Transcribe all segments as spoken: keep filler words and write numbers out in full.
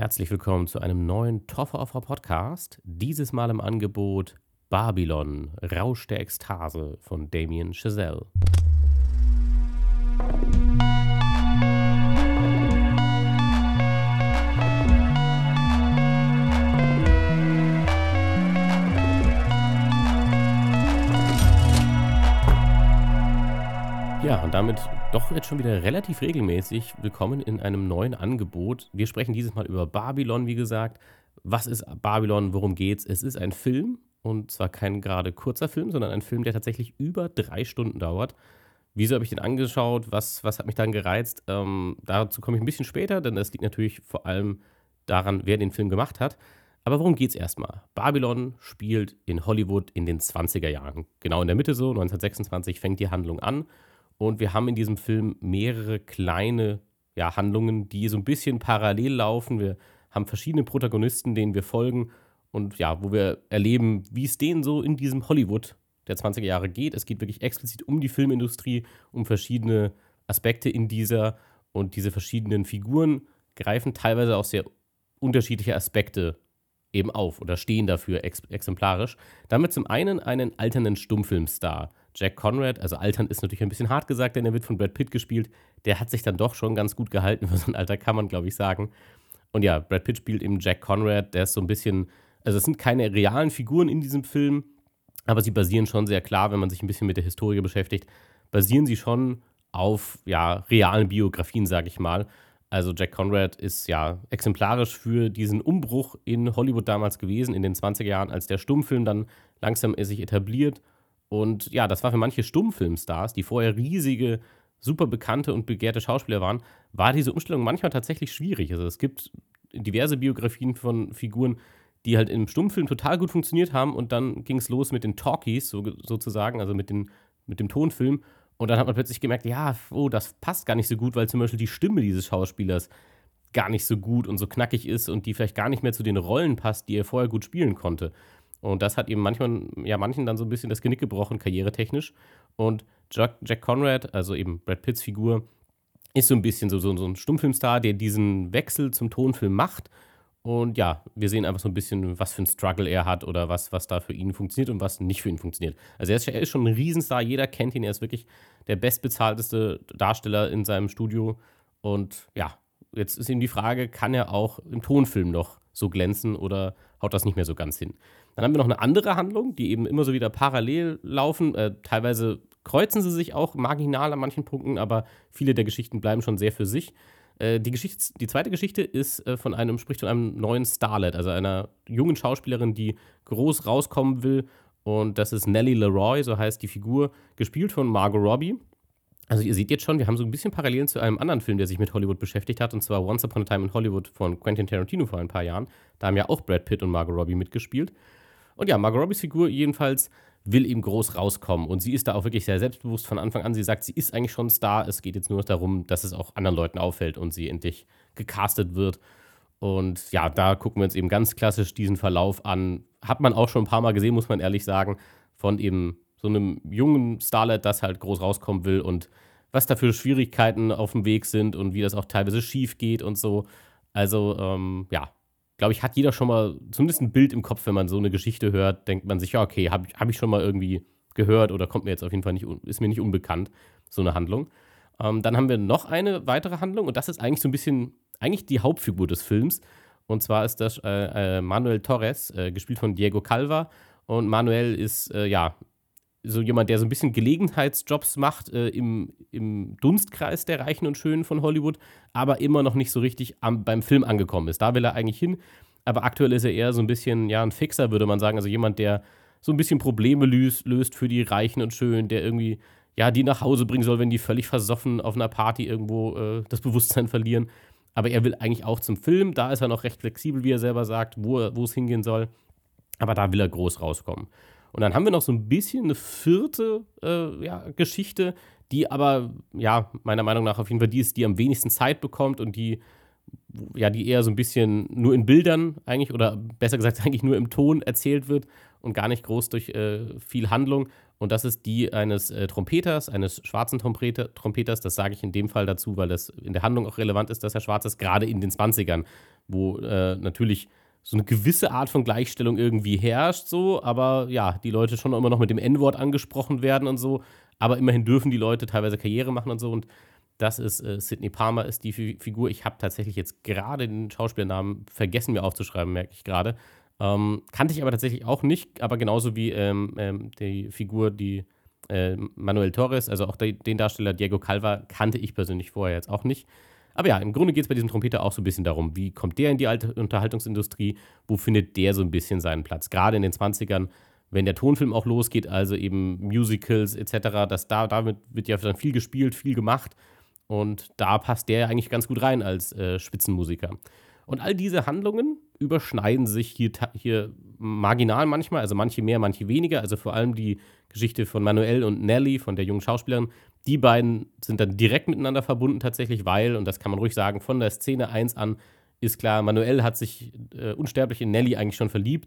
Herzlich willkommen zu einem neuen Toffer Offer Podcast. Dieses Mal im Angebot Babylon, Rausch der Ekstase von Damien Chazelle. Ja, und damit doch jetzt schon wieder relativ regelmäßig willkommen in einem neuen Angebot. Wir sprechen dieses Mal über Babylon, wie gesagt. Was ist Babylon? Worum geht's? Es ist ein Film und zwar kein gerade kurzer Film, sondern ein Film, der tatsächlich über drei Stunden dauert. Wieso habe ich den angeschaut? Was, was hat mich dann gereizt? Ähm, dazu komme ich ein bisschen später, denn das liegt natürlich vor allem daran, wer den Film gemacht hat. Aber worum geht's erstmal? Babylon spielt in Hollywood in den zwanziger Jahren. Genau in der Mitte so, neunzehnhundertsechsundzwanzig fängt die Handlung an. Und wir haben in diesem Film mehrere kleine ja, Handlungen, die so ein bisschen parallel laufen. Wir haben verschiedene Protagonisten, denen wir folgen und ja, wo wir erleben, wie es denen so in diesem Hollywood der zwanziger Jahre geht. Es geht wirklich explizit um die Filmindustrie, um verschiedene Aspekte in dieser, und diese verschiedenen Figuren greifen teilweise auch sehr unterschiedliche Aspekte eben auf oder stehen dafür ex- exemplarisch. Damit zum einen einen alternden Stummfilmstar. Jack Conrad, also altern ist natürlich ein bisschen hart gesagt, denn er wird von Brad Pitt gespielt. Der hat sich dann doch schon ganz gut gehalten für so ein Alter, kann man glaube ich sagen. Und ja, Brad Pitt spielt eben Jack Conrad, der ist so ein bisschen, also es sind keine realen Figuren in diesem Film, aber sie basieren schon sehr klar, wenn man sich ein bisschen mit der Historie beschäftigt, basieren sie schon auf, ja, realen Biografien, sage ich mal. Also Jack Conrad ist ja exemplarisch für diesen Umbruch in Hollywood damals gewesen, in den zwanziger Jahren, als der Stummfilm dann langsam sich etabliert. Und ja, das war für manche Stummfilmstars, die vorher riesige, super bekannte und begehrte Schauspieler waren, war diese Umstellung manchmal tatsächlich schwierig. Also es gibt diverse Biografien von Figuren, die halt im Stummfilm total gut funktioniert haben und dann ging es los mit den Talkies so, sozusagen, also mit, den, mit dem Tonfilm. Und dann hat man plötzlich gemerkt, ja, oh, das passt gar nicht so gut, weil zum Beispiel die Stimme dieses Schauspielers gar nicht so gut und so knackig ist und die vielleicht gar nicht mehr zu den Rollen passt, die er vorher gut spielen konnte. Und das hat eben manchmal, ja, manchen dann so ein bisschen das Genick gebrochen, karrieretechnisch. Und Jack, Jack Conrad, also eben Brad Pitts Figur, ist so ein bisschen so, so, so ein Stummfilmstar, der diesen Wechsel zum Tonfilm macht. Und ja, wir sehen einfach so ein bisschen, was für ein Struggle er hat oder was, was da für ihn funktioniert und was nicht für ihn funktioniert. Also er ist, er ist schon ein Riesenstar, jeder kennt ihn, er ist wirklich der bestbezahlteste Darsteller in seinem Studio. Und ja, jetzt ist eben die Frage, kann er auch im Tonfilm noch so glänzen oder haut das nicht mehr so ganz hin? Dann haben wir noch eine andere Handlung, die eben immer so wieder parallel laufen. Äh, teilweise kreuzen sie sich auch marginal an manchen Punkten, aber viele der Geschichten bleiben schon sehr für sich. Äh, die, Geschichte, die zweite Geschichte ist äh, von einem, spricht von einem neuen Starlet, also einer jungen Schauspielerin, die groß rauskommen will. Und das ist Nellie Leroy, so heißt die Figur, gespielt von Margot Robbie. Also ihr seht jetzt schon, wir haben so ein bisschen Parallelen zu einem anderen Film, der sich mit Hollywood beschäftigt hat, und zwar Once Upon a Time in Hollywood von Quentin Tarantino vor ein paar Jahren. Da haben ja auch Brad Pitt und Margot Robbie mitgespielt. Und ja, Margot Robbies Figur jedenfalls will eben groß rauskommen. Und sie ist da auch wirklich sehr selbstbewusst von Anfang an. Sie sagt, sie ist eigentlich schon ein Star. Es geht jetzt nur noch darum, dass es auch anderen Leuten auffällt und sie endlich gecastet wird. Und ja, da gucken wir uns eben ganz klassisch diesen Verlauf an. Hat man auch schon ein paar Mal gesehen, muss man ehrlich sagen, von eben so einem jungen Starlet, das halt groß rauskommen will und was da für Schwierigkeiten auf dem Weg sind und wie das auch teilweise schief geht und so. Also, ähm, ja, glaube ich, hat jeder schon mal zumindest ein Bild im Kopf, wenn man so eine Geschichte hört, denkt man sich, ja, okay, habe ich, hab ich schon mal irgendwie gehört oder kommt mir jetzt auf jeden Fall nicht, ist mir nicht unbekannt, so eine Handlung. Ähm, dann haben wir noch eine weitere Handlung und das ist eigentlich so ein bisschen, eigentlich die Hauptfigur des Films. Und zwar ist das äh, äh, Manuel Torres, äh, gespielt von Diego Calva. Und Manuel ist, äh, ja, so jemand, der so ein bisschen Gelegenheitsjobs macht äh, im, im Dunstkreis der Reichen und Schönen von Hollywood, aber immer noch nicht so richtig am, beim Film angekommen ist. Da will er eigentlich hin, aber aktuell ist er eher so ein bisschen, ja, ein Fixer, würde man sagen. Also jemand, der so ein bisschen Probleme löst, löst für die Reichen und Schönen, der irgendwie, ja, die nach Hause bringen soll, wenn die völlig versoffen auf einer Party irgendwo äh, das Bewusstsein verlieren. Aber er will eigentlich auch zum Film. Da ist er noch recht flexibel, wie er selber sagt, wo, er, wo es hingehen soll. Aber da will er groß rauskommen. Und dann haben wir noch so ein bisschen eine vierte äh, ja, Geschichte, die aber, ja, meiner Meinung nach auf jeden Fall die ist, die am wenigsten Zeit bekommt und die, ja, die eher so ein bisschen nur in Bildern eigentlich oder besser gesagt eigentlich nur im Ton erzählt wird und gar nicht groß durch äh, viel Handlung. Und das ist die eines äh, Trompeters, eines schwarzen Trompeter, Trompeters. Das sage ich in dem Fall dazu, weil das in der Handlung auch relevant ist, dass er schwarz ist, gerade in den Zwanzigern, wo äh, natürlich so eine gewisse Art von Gleichstellung irgendwie herrscht, so, aber ja, die Leute schon immer noch mit dem En-Wort angesprochen werden und so, aber immerhin dürfen die Leute teilweise Karriere machen und so, und das ist äh, Sidney Palmer ist die Fi- Figur. Ich habe tatsächlich jetzt gerade den Schauspielernamen vergessen, mir aufzuschreiben, merke ich gerade. Ähm, kannte ich aber tatsächlich auch nicht, aber genauso wie ähm, ähm, die Figur, die äh, Manuel Torres, also auch de- den Darsteller Diego Calva, kannte ich persönlich vorher jetzt auch nicht. Aber ja, im Grunde geht es bei diesem Trompeter auch so ein bisschen darum, wie kommt der in die alte Unterhaltungsindustrie, wo findet der so ein bisschen seinen Platz. Gerade in den Zwanzigern, wenn der Tonfilm auch losgeht, also eben Musicals et cetera, das, da, damit wird ja dann viel gespielt, viel gemacht. Und da passt der eigentlich ganz gut rein als äh, Spitzenmusiker. Und all diese Handlungen überschneiden sich hier, ta- hier marginal manchmal, also manche mehr, manche weniger. Also vor allem die Geschichte von Manuel und Nelly, von der jungen Schauspielerin, die beiden sind dann direkt miteinander verbunden tatsächlich, weil, und das kann man ruhig sagen, von der Szene eins an ist klar, Manuel hat sich äh, unsterblich in Nelly eigentlich schon verliebt.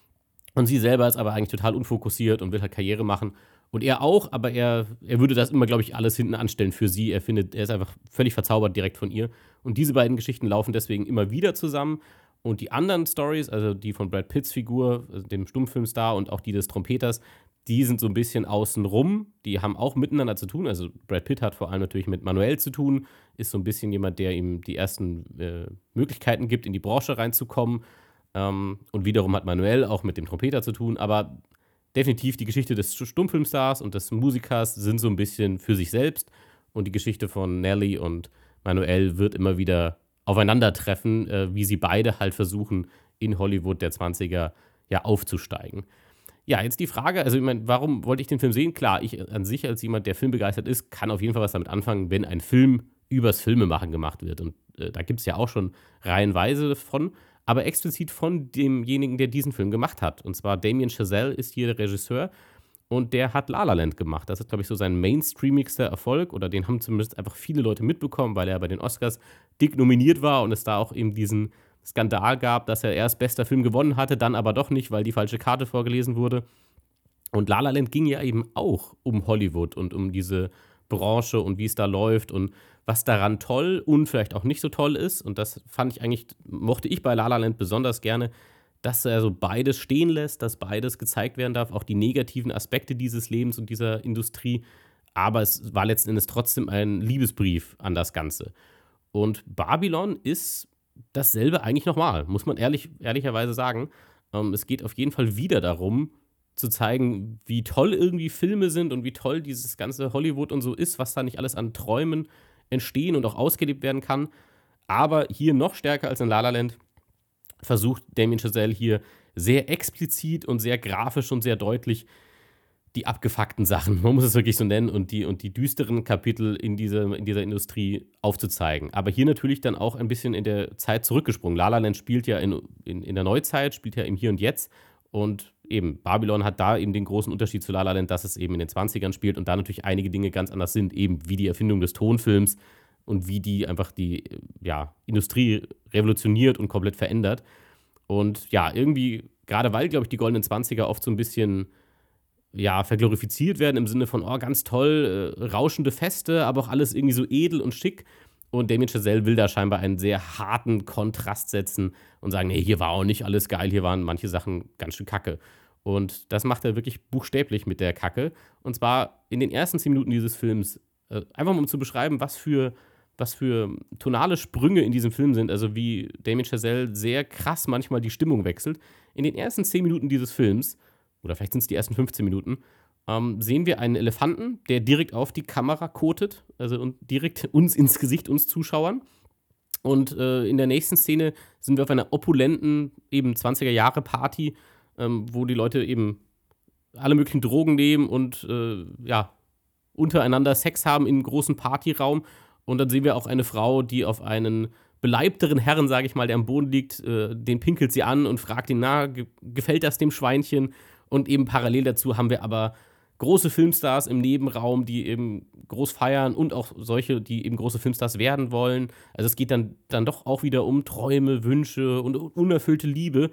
Und sie selber ist aber eigentlich total unfokussiert und will halt Karriere machen. Und er auch, aber er, er würde das immer, glaube ich, alles hinten anstellen für sie. Er findet, er ist einfach völlig verzaubert direkt von ihr. Und diese beiden Geschichten laufen deswegen immer wieder zusammen. Und die anderen Stories, also die von Brad Pitts Figur, also dem Stummfilmstar, und auch die des Trompeters, die sind so ein bisschen außenrum. Die haben auch miteinander zu tun. Also Brad Pitt hat vor allem natürlich mit Manuel zu tun, ist so ein bisschen jemand, der ihm die ersten äh, Möglichkeiten gibt, in die Branche reinzukommen. Ähm, und wiederum hat Manuel auch mit dem Trompeter zu tun, aber definitiv die Geschichte des Stummfilmstars und des Musikers sind so ein bisschen für sich selbst, und die Geschichte von Nelly und Manuel wird immer wieder aufeinandertreffen, äh, wie sie beide halt versuchen, in Hollywood der Zwanziger ja aufzusteigen. Ja, jetzt die Frage, also ich meine, warum wollte ich den Film sehen? Klar, ich an sich als jemand, der filmbegeistert ist, kann auf jeden Fall was damit anfangen, wenn ein Film übers Filmemachen gemacht wird. Und äh, da gibt es ja auch schon reihenweise von, aber explizit von demjenigen, der diesen Film gemacht hat. Und zwar Damien Chazelle ist hier der Regisseur, und der hat La La Land gemacht. Das ist, glaube ich, so sein mainstreamigster Erfolg, oder den haben zumindest einfach viele Leute mitbekommen, weil er bei den Oscars dick nominiert war und es da auch eben diesen Skandal gab, dass er erst bester Film gewonnen hatte, dann aber doch nicht, weil die falsche Karte vorgelesen wurde. Und La La Land ging ja eben auch um Hollywood und um diese Branche und wie es da läuft und was daran toll und vielleicht auch nicht so toll ist. Und das fand ich eigentlich, mochte ich bei La La Land besonders gerne, dass er so beides stehen lässt, dass beides gezeigt werden darf, auch die negativen Aspekte dieses Lebens und dieser Industrie. Aber es war letzten Endes trotzdem ein Liebesbrief an das Ganze. Und Babylon ist dasselbe eigentlich nochmal, muss man ehrlich, ehrlicherweise sagen. Ähm, es geht auf jeden Fall wieder darum, zu zeigen, wie toll irgendwie Filme sind und wie toll dieses ganze Hollywood und so ist, was da nicht alles an Träumen entstehen und auch ausgelebt werden kann. Aber hier noch stärker als in La La Land versucht Damien Chazelle hier sehr explizit und sehr grafisch und sehr deutlich die abgefuckten Sachen, man muss es wirklich so nennen, und die, und die düsteren Kapitel in, diese, in dieser Industrie aufzuzeigen. Aber hier natürlich dann auch ein bisschen in der Zeit zurückgesprungen. La La Land spielt ja in, in, in der Neuzeit, spielt ja im Hier und Jetzt. Und eben, Babylon hat da eben den großen Unterschied zu La La Land, dass es eben in den Zwanzigern spielt und da natürlich einige Dinge ganz anders sind, eben wie die Erfindung des Tonfilms und wie die einfach die ja, Industrie revolutioniert und komplett verändert. Und ja, irgendwie, gerade weil, glaube ich, die goldenen Zwanziger oft so ein bisschen ja, verglorifiziert werden im Sinne von, oh, ganz toll, äh, rauschende Feste, aber auch alles irgendwie so edel und schick. Und Damien Chazelle will da scheinbar einen sehr harten Kontrast setzen und sagen, nee, hier war auch nicht alles geil, hier waren manche Sachen ganz schön kacke. Und das macht er wirklich buchstäblich mit der Kacke. Und zwar in den ersten zehn Minuten dieses Films, äh, einfach mal um zu beschreiben, was für, was für tonale Sprünge in diesem Film sind, also wie Damien Chazelle sehr krass manchmal die Stimmung wechselt. In den ersten zehn Minuten dieses Films, oder vielleicht sind es die ersten fünfzehn Minuten, ähm, sehen wir einen Elefanten, der direkt auf die Kamera kotet, also und direkt uns ins Gesicht, uns Zuschauern. Und äh, in der nächsten Szene sind wir auf einer opulenten, eben zwanziger-Jahre-Party, ähm, wo die Leute eben alle möglichen Drogen nehmen und äh, ja, untereinander Sex haben in einem großen Partyraum. Und dann sehen wir auch eine Frau, die auf einen beleibteren Herren, sage ich mal, der am Boden liegt, äh, den pinkelt sie an und fragt ihn, na, ge- gefällt das dem Schweinchen? Und eben parallel dazu haben wir aber große Filmstars im Nebenraum, die eben groß feiern, und auch solche, die eben große Filmstars werden wollen. Also es geht dann, dann doch auch wieder um Träume, Wünsche und unerfüllte Liebe.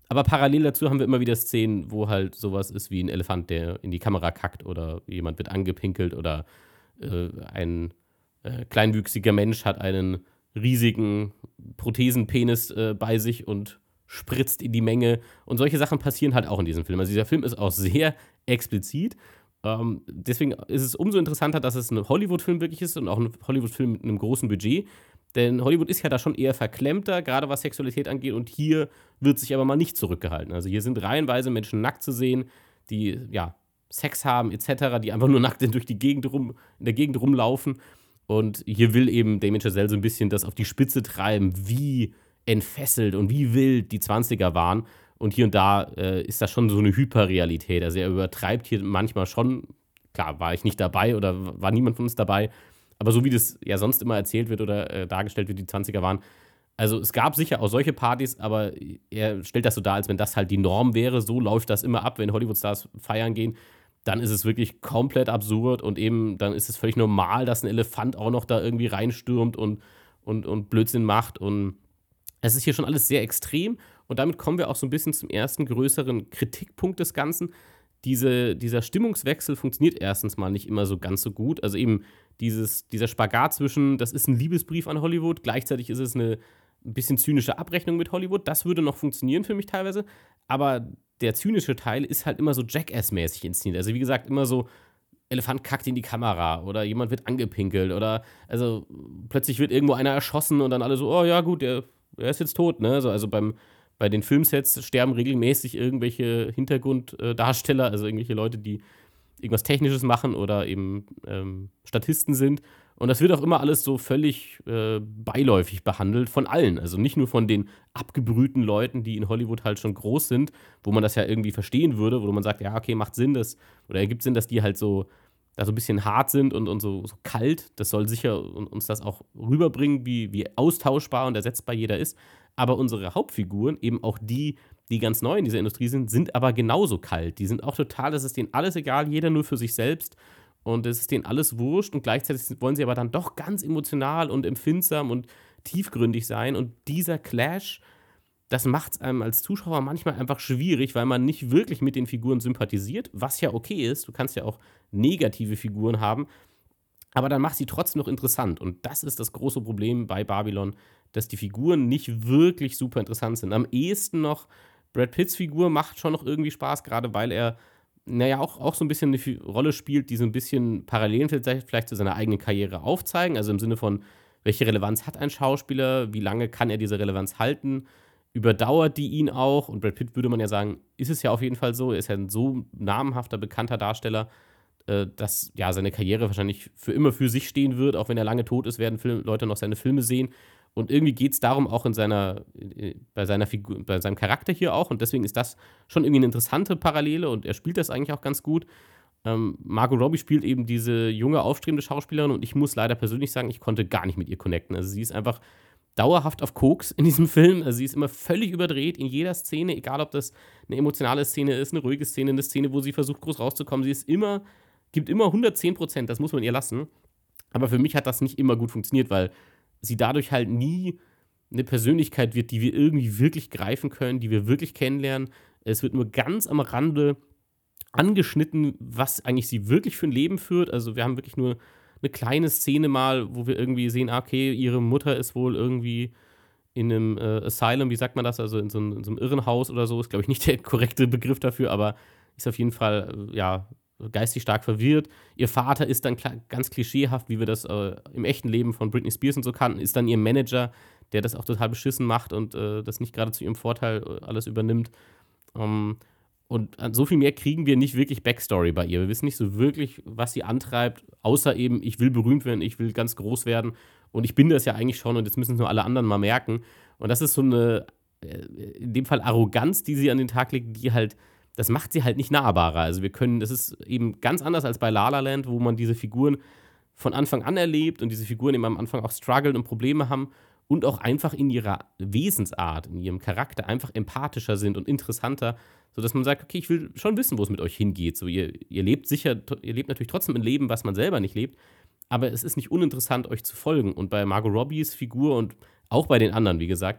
Aber parallel dazu haben wir immer wieder Szenen, wo halt sowas ist wie ein Elefant, der in die Kamera kackt oder jemand wird angepinkelt oder äh, ein äh, kleinwüchsiger Mensch hat einen riesigen Prothesenpenis äh, bei sich und spritzt in die Menge. Und solche Sachen passieren halt auch in diesem Film. Also dieser Film ist auch sehr explizit. Ähm, deswegen ist es umso interessanter, dass es ein Hollywood-Film wirklich ist und auch ein Hollywood-Film mit einem großen Budget. Denn Hollywood ist ja da schon eher verklemmter, gerade was Sexualität angeht. Und hier wird sich aber mal nicht zurückgehalten. Also hier sind reihenweise Menschen nackt zu sehen, die ja Sex haben et cetera, die einfach nur nackt durch die Gegend rum, in der Gegend rumlaufen. Und hier will eben Damien Chazelle so ein bisschen das auf die Spitze treiben, wie entfesselt und wie wild die Zwanziger waren. Und hier und da äh, ist das schon so eine Hyperrealität. Also er übertreibt hier manchmal schon. Klar, war ich nicht dabei oder war niemand von uns dabei. Aber so wie das ja sonst immer erzählt wird oder äh, dargestellt wird, die Zwanziger waren. Also es gab sicher auch solche Partys, aber er stellt das so dar, als wenn das halt die Norm wäre. So läuft das immer ab, wenn Hollywood-Stars feiern gehen. Dann ist es wirklich komplett absurd und eben dann ist es völlig normal, dass ein Elefant auch noch da irgendwie reinstürmt und, und, und Blödsinn macht. Und es ist hier schon alles sehr extrem und damit kommen wir auch so ein bisschen zum ersten größeren Kritikpunkt des Ganzen. Diese, dieser Stimmungswechsel funktioniert erstens mal nicht immer so ganz so gut. Also eben dieses, dieser Spagat zwischen, das ist ein Liebesbrief an Hollywood, gleichzeitig ist es eine ein bisschen zynische Abrechnung mit Hollywood. Das würde noch funktionieren für mich teilweise. Aber der zynische Teil ist halt immer so Jackass-mäßig inszeniert. Also wie gesagt, immer so, Elefant kackt in die Kamera oder jemand wird angepinkelt oder also plötzlich wird irgendwo einer erschossen und dann alle so, oh ja gut, der, der ist jetzt tot, ne? So, also beim, bei den Filmsets sterben regelmäßig irgendwelche Hintergrunddarsteller, also irgendwelche Leute, die irgendwas Technisches machen oder eben ähm, Statisten sind. Und das wird auch immer alles so völlig äh, beiläufig behandelt von allen. Also nicht nur von den abgebrühten Leuten, die in Hollywood halt schon groß sind, wo man das ja irgendwie verstehen würde, wo man sagt, ja, okay, macht Sinn, dass, oder ergibt Sinn, dass die halt so, da so ein bisschen hart sind und, und so, so kalt. Das soll sicher uns das auch rüberbringen, wie, wie austauschbar und ersetzbar jeder ist. Aber unsere Hauptfiguren, eben auch die, die ganz neu in dieser Industrie sind, sind aber genauso kalt. Die sind auch total, das ist denen alles egal, jeder nur für sich selbst. Und es ist denen alles wurscht und gleichzeitig wollen sie aber dann doch ganz emotional und empfindsam und tiefgründig sein. Und dieser Clash, das macht es einem als Zuschauer manchmal einfach schwierig, weil man nicht wirklich mit den Figuren sympathisiert, was ja okay ist. Du kannst ja auch negative Figuren haben, aber dann macht sie trotzdem noch interessant. Und das ist das große Problem bei Babylon, dass die Figuren nicht wirklich super interessant sind. Am ehesten noch Brad Pitts Figur macht schon noch irgendwie Spaß, gerade weil er naja, auch, auch so ein bisschen eine Fi- Rolle spielt, die so ein bisschen Parallelen vielleicht, vielleicht zu seiner eigenen Karriere aufzeigen. Also im Sinne von, welche Relevanz hat ein Schauspieler, wie lange kann er diese Relevanz halten, überdauert die ihn auch? Und Brad Pitt würde man ja sagen, ist es ja auf jeden Fall so. Er ist ja ein so namenhafter, bekannter Darsteller, äh, dass ja seine Karriere wahrscheinlich für immer für sich stehen wird. Auch wenn er lange tot ist, werden Film- Leute noch seine Filme sehen. Und irgendwie geht es darum auch in seiner, äh, bei seiner Figur, bei seinem Charakter hier auch. Und deswegen ist das schon irgendwie eine interessante Parallele und er spielt das eigentlich auch ganz gut. Ähm, Margot Robbie spielt eben diese junge, aufstrebende Schauspielerin und ich muss leider persönlich sagen, ich konnte gar nicht mit ihr connecten. Also sie ist einfach dauerhaft auf Koks in diesem Film. Also sie ist immer völlig überdreht in jeder Szene, egal ob das eine emotionale Szene ist, eine ruhige Szene, eine Szene, wo sie versucht, groß rauszukommen. Sie ist immer, gibt immer hundertzehn Prozent, das muss man ihr lassen. Aber für mich hat das nicht immer gut funktioniert, weil sie dadurch halt nie eine Persönlichkeit wird, die wir irgendwie wirklich greifen können, die wir wirklich kennenlernen. Es wird nur ganz am Rande angeschnitten, was eigentlich sie wirklich für ein Leben führt. Also wir haben wirklich nur eine kleine Szene mal, wo wir irgendwie sehen, ah, okay, ihre Mutter ist wohl irgendwie in einem äh, Asylum, wie sagt man das, also in so, einem, in so einem Irrenhaus oder so, ist glaube ich nicht der korrekte Begriff dafür, aber ist auf jeden Fall, äh, ja, geistig stark verwirrt. Ihr Vater ist dann kla- ganz klischeehaft, wie wir das äh, im echten Leben von Britney Spears und so kannten, ist dann ihr Manager, der das auch total beschissen macht und äh, das nicht gerade zu ihrem Vorteil äh, alles übernimmt. Ähm, und an so viel mehr kriegen wir nicht wirklich Backstory bei ihr. Wir wissen nicht so wirklich, was sie antreibt, außer eben, ich will berühmt werden, ich will ganz groß werden. Und ich bin das ja eigentlich schon und jetzt müssen es nur alle anderen mal merken. Und das ist so eine, äh, in dem Fall Arroganz, die sie an den Tag legt, die halt, das macht sie halt nicht nahbarer. Also wir können, das ist eben ganz anders als bei La La Land, wo man diese Figuren von Anfang an erlebt und diese Figuren eben am Anfang auch strugglen und Probleme haben und auch einfach in ihrer Wesensart, in ihrem Charakter einfach empathischer sind und interessanter, sodass man sagt, okay, ich will schon wissen, wo es mit euch hingeht. So, ihr, ihr lebt sicher, ihr lebt natürlich trotzdem ein Leben, was man selber nicht lebt, aber es ist nicht uninteressant, euch zu folgen. Und bei Margot Robbies Figur und auch bei den anderen, wie gesagt,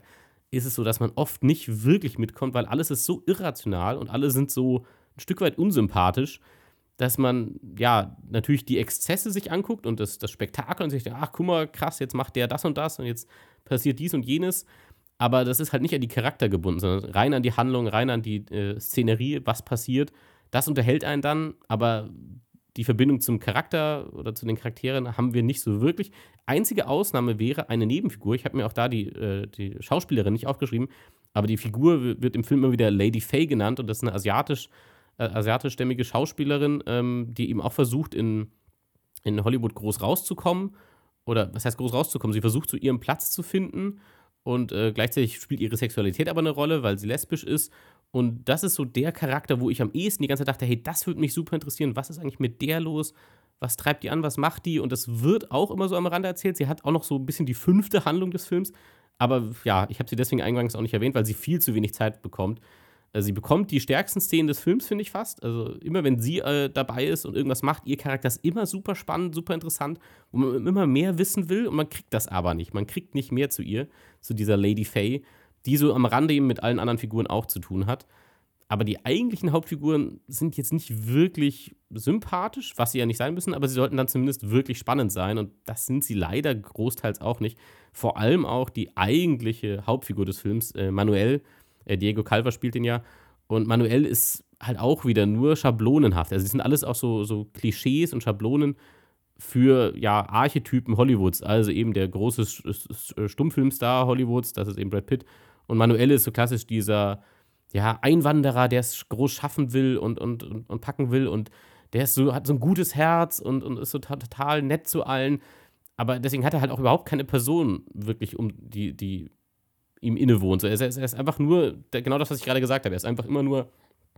ist es so, dass man oft nicht wirklich mitkommt, weil alles ist so irrational und alle sind so ein Stück weit unsympathisch, dass man, ja, natürlich die Exzesse sich anguckt und das das Spektakel und sich denkt: „Ach, guck mal, krass, jetzt macht der das und das und jetzt passiert dies und jenes.“ Aber das ist halt nicht an die Charakter gebunden, sondern rein an die Handlung, rein an die, äh, Szenerie, was passiert. Das unterhält einen dann, aber die Verbindung zum Charakter oder zu den Charakteren haben wir nicht so wirklich. Einzige Ausnahme wäre eine Nebenfigur. Ich habe mir auch da die, äh, die Schauspielerin nicht aufgeschrieben, aber die Figur wi wird im Film immer wieder Lady Faye genannt und das ist eine asiatisch äh, asiatischstämmige Schauspielerin, ähm, die eben auch versucht, in in Hollywood groß rauszukommen oder was heißt groß rauszukommen? Sie versucht, so ihren Platz zu finden und, äh, gleichzeitig spielt ihre Sexualität aber eine Rolle, weil sie lesbisch ist. Und das ist so der Charakter, wo ich am ehesten die ganze Zeit dachte: „Hey, das würde mich super interessieren. Was ist eigentlich mit der los? Was treibt die an? Was macht die?“ Und das wird auch immer so am Rande erzählt. Sie hat auch noch so ein bisschen die fünfte Handlung des Films. Aber ja, ich habe sie deswegen eingangs auch nicht erwähnt, weil sie viel zu wenig Zeit bekommt. Äh, sie bekommt die stärksten Szenen des Films, finde ich fast. Also, immer wenn sie, äh, dabei ist und irgendwas macht, ihr Charakter ist immer super spannend, super interessant, wo man immer mehr wissen will und man kriegt das aber nicht. Man kriegt nicht mehr zu ihr, zu dieser Lady Faye, die so am Rande eben mit allen anderen Figuren auch zu tun hat. Aber die eigentlichen Hauptfiguren sind jetzt nicht wirklich sympathisch, was sie ja nicht sein müssen, aber sie sollten dann zumindest wirklich spannend sein und das sind sie leider großteils auch nicht. Vor allem auch die eigentliche Hauptfigur des Films, äh, Manuel, äh, Diego Calva spielt den ja und Manuel ist halt auch wieder nur schablonenhaft. Also, es sind alles auch so so Klischees und Schablonen für, ja, Archetypen Hollywoods. Also, eben der große Sch Sch Stummfilmstar Hollywoods, das ist eben Brad Pitt und Manuel ist so klassisch dieser, ja, Einwanderer, der es groß schaffen will und und und und packen will und der ist so hat so ein gutes Herz und und ist so to total nett zu allen. Aber deswegen hat er halt auch überhaupt keine Person wirklich, um die die ihm innewohnt. So, er ist er ist einfach nur der genau das, was ich gerade gesagt habe. Er ist einfach immer nur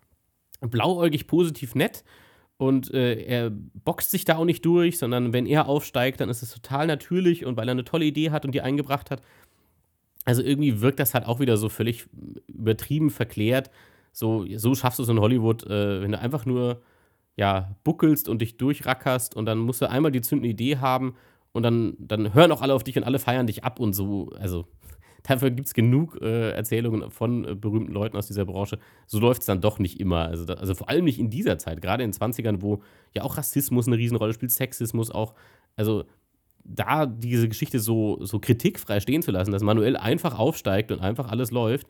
blauäugig positiv nett und, äh, er boxt sich da auch nicht durch, sondern wenn er aufsteigt, dann ist es total natürlich und weil er eine tolle Idee hat und die eingebracht hat. Also, irgendwie wirkt das halt auch wieder so völlig übertrieben verklärt. So so schaffst du es in Hollywood, äh, wenn du einfach nur, ja, buckelst und dich durchrackerst und dann musst du einmal die zündende Idee haben und dann dann hören auch alle auf dich und alle feiern dich ab und so. Also, dafür gibt's genug, äh, Erzählungen von, äh, berühmten Leuten aus dieser Branche. So läuft's dann doch nicht immer. Also, da also, vor allem nicht in dieser Zeit, grade in den Zwanzigern, wo ja auch Rassismus 'ne Riesenrolle spielt, Sexismus auch. Also, da diese Geschichte so so kritikfrei stehen zu lassen, dass Manuel einfach aufsteigt und einfach alles läuft,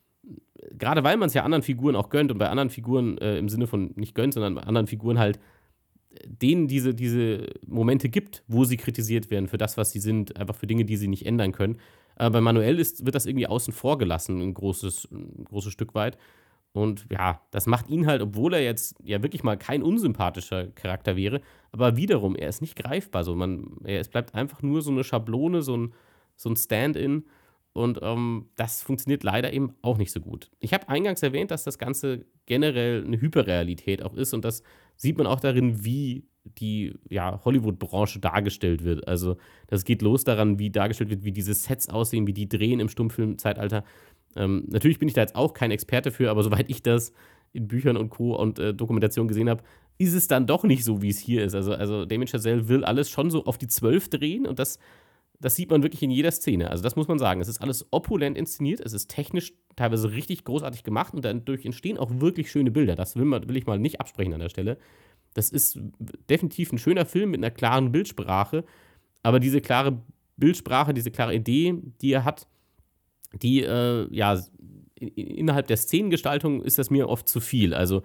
gerade weil man es ja anderen Figuren auch gönnt und bei anderen Figuren, äh, im Sinne von nicht gönnt, sondern bei anderen Figuren halt äh, denen diese diese Momente gibt, wo sie kritisiert werden für das, was sie sind, einfach für Dinge, die sie nicht ändern können. Aber bei Manuel ist wird das irgendwie außen vor gelassen, 'n großes 'n großes Stück weit. Und ja, das macht ihn halt, obwohl er jetzt ja wirklich mal kein unsympathischer Charakter wäre, aber wiederum, er ist nicht greifbar so. Man er es bleibt einfach nur so eine Schablone, so ein so 'n Stand-in und, ähm, das funktioniert leider eben auch nicht so gut. Ich habe eingangs erwähnt, dass das Ganze generell eine Hyperrealität auch ist und das sieht man auch darin, wie die, ja, Hollywood-Branche dargestellt wird. Also, das geht los daran, wie dargestellt wird, wie diese Sets aussehen, wie die drehen im Stummfilmzeitalter. Ähm, natürlich bin ich da jetzt auch kein Experte für, aber soweit ich das in Büchern und Co. und, äh, Dokumentationen gesehen habe, ist es dann doch nicht so, wie es hier ist. Also also Damien Chazelle will alles schon so auf die zwölf drehen und das das sieht man wirklich in jeder Szene. Also, das muss man sagen. Es ist alles opulent inszeniert, es ist technisch teilweise richtig großartig gemacht und dadurch entstehen auch wirklich schöne Bilder. Das will man will ich mal nicht absprechen an der Stelle. Das ist definitiv ein schöner Film mit einer klaren Bildsprache, aber diese klare Bildsprache, diese klare Idee, die er hat, die, äh, ja, i innerhalb der Szenengestaltung ist das mir oft zu viel. Also,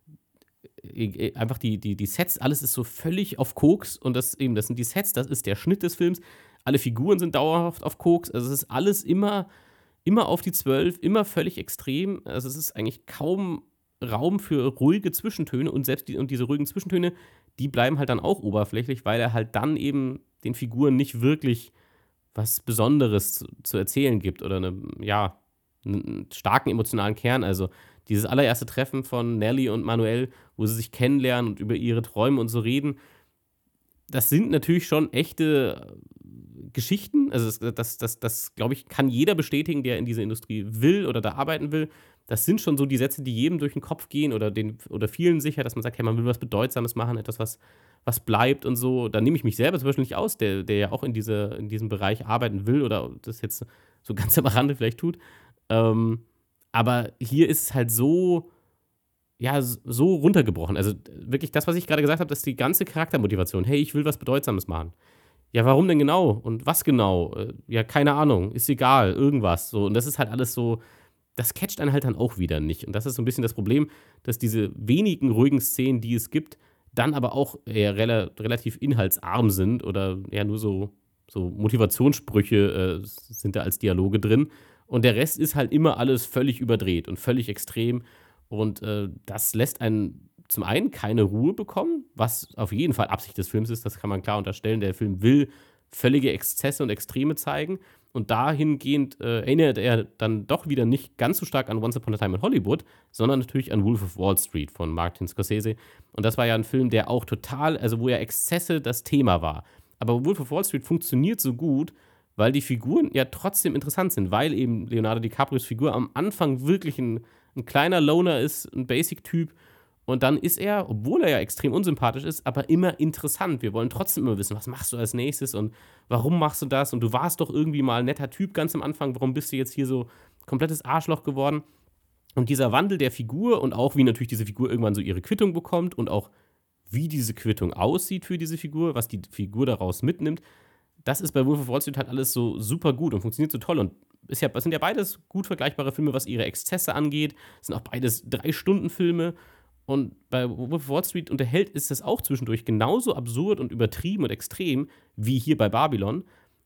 e e einfach die die die Sets, alles ist so völlig auf Koks und das eben das sind die Sets, das ist der Schnitt des Films. Alle Figuren sind dauerhaft auf Koks. Also, es ist alles immer immer auf die zwölf, immer völlig extrem. Also, es ist eigentlich kaum Raum für ruhige Zwischentöne und selbst die und diese ruhigen Zwischentöne, die bleiben halt dann auch oberflächlich, weil er halt dann eben den Figuren nicht wirklich was Besonderes zu zu erzählen gibt oder 'ne ja, 'n starken emotionalen Kern. Also, dieses allererste Treffen von Nelly und Manuel, wo sie sich kennenlernen und über ihre Träume und so reden, das sind natürlich schon echte Geschichten. Also, das das das das, glaube ich, kann jeder bestätigen, der in dieser Industrie will oder da arbeiten will. Das sind schon so die Sätze, die jedem durch den Kopf gehen oder den oder vielen sicher, dass man sagt: „Hey, man will was Bedeutsames machen, etwas, was was bleibt und so.“ Da nehme ich mich selber zum Beispiel nicht aus, der der ja auch in diese in diesem Bereich arbeiten will oder das jetzt so ganz am Rande vielleicht tut. Ähm, aber hier ist es halt so, ja, s so runtergebrochen. Also, wirklich das, was ich gerade gesagt habe, dass die ganze Charaktermotivation: „Hey, ich will was Bedeutsames machen.“ Ja, warum denn genau? Und was genau? Äh, ja, keine Ahnung, ist egal, irgendwas so. Und das ist halt alles so, das catcht einen halt dann auch wieder nicht. Und das ist so ein bisschen das Problem, dass diese wenigen ruhigen Szenen, die es gibt, dann aber auch eher rela relativ inhaltsarm sind oder ja nur so so Motivationssprüche, äh, sind da als Dialoge drin. Und der Rest ist halt immer alles völlig überdreht und völlig extrem. Und, äh, das lässt einen zum einen keine Ruhe bekommen, was auf jeden Fall Absicht des Films ist, das kann man klar unterstellen. Der Film will völlige Exzesse und Extreme zeigen. Und dahingehend, äh, erinnert er dann doch wieder nicht ganz so stark an Once Upon a Time in Hollywood, sondern natürlich an Wolf of Wall Street von Martin Scorsese. Und das war ja ein Film, der auch total, also, wo ja Exzesse das Thema war. Aber Wolf of Wall Street funktioniert so gut, weil die Figuren ja trotzdem interessant sind, weil eben Leonardo DiCaprios Figur am Anfang wirklich ein 'n kleiner Loner ist, ein Basic-Typ, und dann ist er, obwohl er ja extrem unsympathisch ist, aber immer interessant. Wir wollen trotzdem immer wissen: „Was machst du als Nächstes und warum machst du das? Und du warst doch irgendwie mal 'n netter Typ ganz am Anfang. Warum bist du jetzt hier so komplettes Arschloch geworden?“ Und dieser Wandel der Figur und auch wie natürlich diese Figur irgendwann so ihre Quittung bekommt und auch wie diese Quittung aussieht für diese Figur, was die Figur daraus mitnimmt, das ist bei Wolf of Wall Street halt alles so super gut und funktioniert so toll, und ist ja, es sind ja beides gut vergleichbare Filme, was ihre Exzesse angeht. Es sind auch beides drei Stunden Filme, und bei Wolf of Wall Street unterhält ist das auch zwischendurch genauso absurd und übertrieben und extrem wie hier bei Babylon.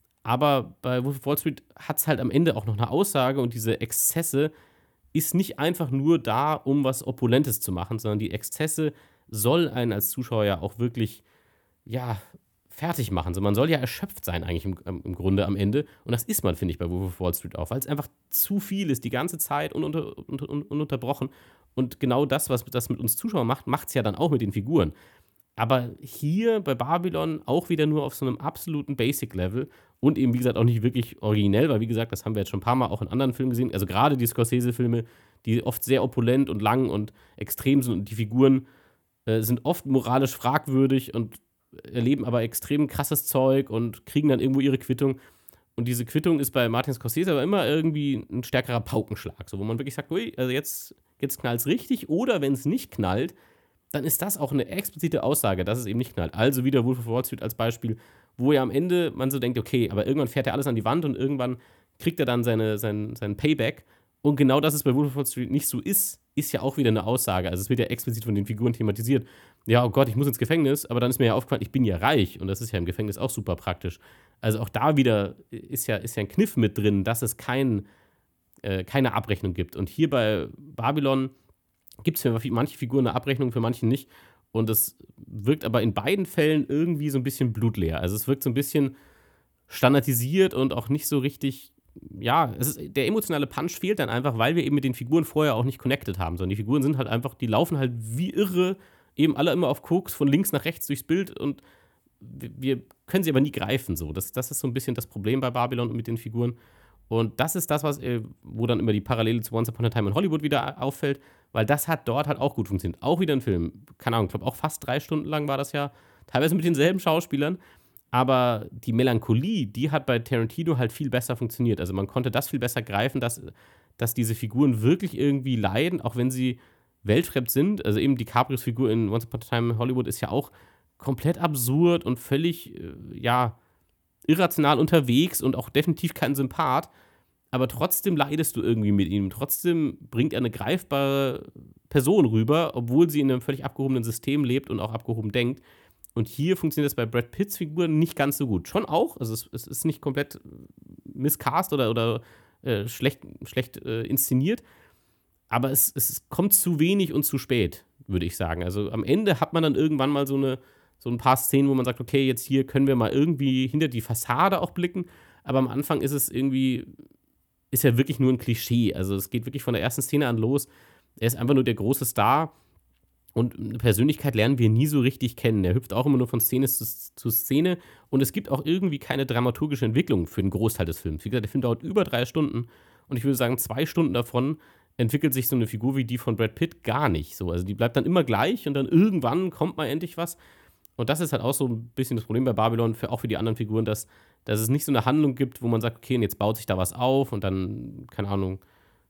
Aber bei Wolf of Wall Street hat es halt am Ende auch noch eine Aussage, und diese Exzesse ist nicht einfach nur da, um was Opulentes zu machen, sondern die Exzesse soll einen als Zuschauer ja auch wirklich, ja, fertig machen. So, man soll ja erschöpft sein eigentlich im ähm, im Grunde am Ende. Und das ist man, finde ich, bei Wolf of Wall Street auch, weil es einfach zu viel ist, die ganze Zeit ununter unter un ununterbrochen. Und genau das, was das mit uns Zuschauern macht, macht es ja dann auch mit den Figuren. Aber hier bei Babylon auch wieder nur auf so einem absoluten Basic-Level und eben, wie gesagt, auch nicht wirklich originell, weil, wie gesagt, das haben wir jetzt schon ein paar Mal auch in anderen Filmen gesehen. Also, gerade die Scorsese-Filme, die oft sehr opulent und lang und extrem sind, und die Figuren, äh, sind oft moralisch fragwürdig und erleben aber extrem krasses Zeug und kriegen dann irgendwo ihre Quittung. Und diese Quittung ist bei Martin Scorsese aber immer irgendwie ein stärkerer Paukenschlag, so wo man wirklich sagt: „Ui, also jetzt jetzt knallt's richtig.“ Oder wenn es nicht knallt, dann ist das auch eine explizite Aussage, dass es eben nicht knallt. Also wieder Wolf of Wall Street als Beispiel, wo ja am Ende man so denkt: „Okay, aber irgendwann fährt er alles an die Wand und irgendwann kriegt er dann seine sein sein Payback.“ Und genau, dass es bei Wolf of Wall Street nicht so ist, ist ja auch wieder eine Aussage. Also, es wird ja explizit von den Figuren thematisiert. Ja, oh Gott, ich muss ins Gefängnis, aber dann ist mir ja aufgefallen, ich bin ja reich, und das ist ja im Gefängnis auch super praktisch. Also, auch da wieder ist ja ist ja 'n Kniff mit drin, dass es kein äh, keine Abrechnung gibt. Und hier bei Babylon gibt es für manche Figuren eine Abrechnung, für manche nicht. Und es wirkt aber in beiden Fällen irgendwie so ein bisschen blutleer. Also, es wirkt so ein bisschen standardisiert und auch nicht so richtig, ja, es ist, der emotionale Punch fehlt dann einfach, weil wir eben mit den Figuren vorher auch nicht connected haben, sondern die Figuren sind halt einfach, die laufen halt wie irre, eben alle immer auf Koks von links nach rechts durchs Bild, und wir wir können sie aber nie greifen so. Das das ist so ein bisschen das Problem bei Babylon und mit den Figuren. Und das ist das, was, äh wo dann immer die Parallele zu Once Upon a Time in Hollywood wieder auffällt, weil das hat dort halt auch gut funktioniert. Auch wieder ein Film, keine Ahnung, ich glaube auch fast drei Stunden lang war das ja, teilweise mit denselben Schauspielern, aber die Melancholie, die hat bei Tarantino halt viel besser funktioniert. Also, man konnte das viel besser greifen, dass dass diese Figuren wirklich irgendwie leiden, auch wenn sie weltfremd sind. Also, eben DiCaprios Figur in Once Upon a Time in Hollywood ist ja auch komplett absurd und völlig, äh, ja, irrational unterwegs und auch definitiv kein Sympath, aber trotzdem leidest du irgendwie mit ihm. Trotzdem bringt er 'ne greifbare Person rüber, obwohl sie in 'nem völlig abgehobenen System lebt und auch abgehoben denkt. Und hier funktioniert das bei Brad Pitts Figur nicht ganz so gut. Schon auch, also es es ist nicht komplett miscast oder oder, äh, schlecht schlecht, äh, inszeniert, aber es es kommt zu wenig und zu spät, würde ich sagen. Also, am Ende hat man dann irgendwann mal so 'ne so 'n paar Szenen, wo man sagt: „Okay, jetzt hier können wir mal irgendwie hinter die Fassade auch blicken.“ Aber am Anfang ist es irgendwie, ist ja wirklich nur 'n Klischee. Also, es geht wirklich von der ersten Szene an los. Er ist einfach nur der große Star, und 'ne Persönlichkeit lernen wir nie so richtig kennen. Er hüpft auch immer nur von Szene zu zu Szene, und es gibt auch irgendwie keine dramaturgische Entwicklung für 'n Großteil des Films. Wie gesagt, der Film dauert über drei Stunden, und ich würde sagen, zwei Stunden davon entwickelt sich so 'ne Figur wie die von Brad Pitt gar nicht so. Also, die bleibt dann immer gleich, und dann irgendwann kommt mal endlich was. Und das ist halt auch so 'n bisschen das Problem bei Babylon, für auch für die anderen Figuren, dass dass es nicht so 'ne Handlung gibt, wo man sagt: „Okay, und jetzt baut sich da was auf“, und dann, keine Ahnung,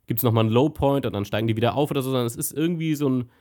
gibt es nochmal einen Low-Point und dann steigen die wieder auf oder so, sondern es ist irgendwie so ein,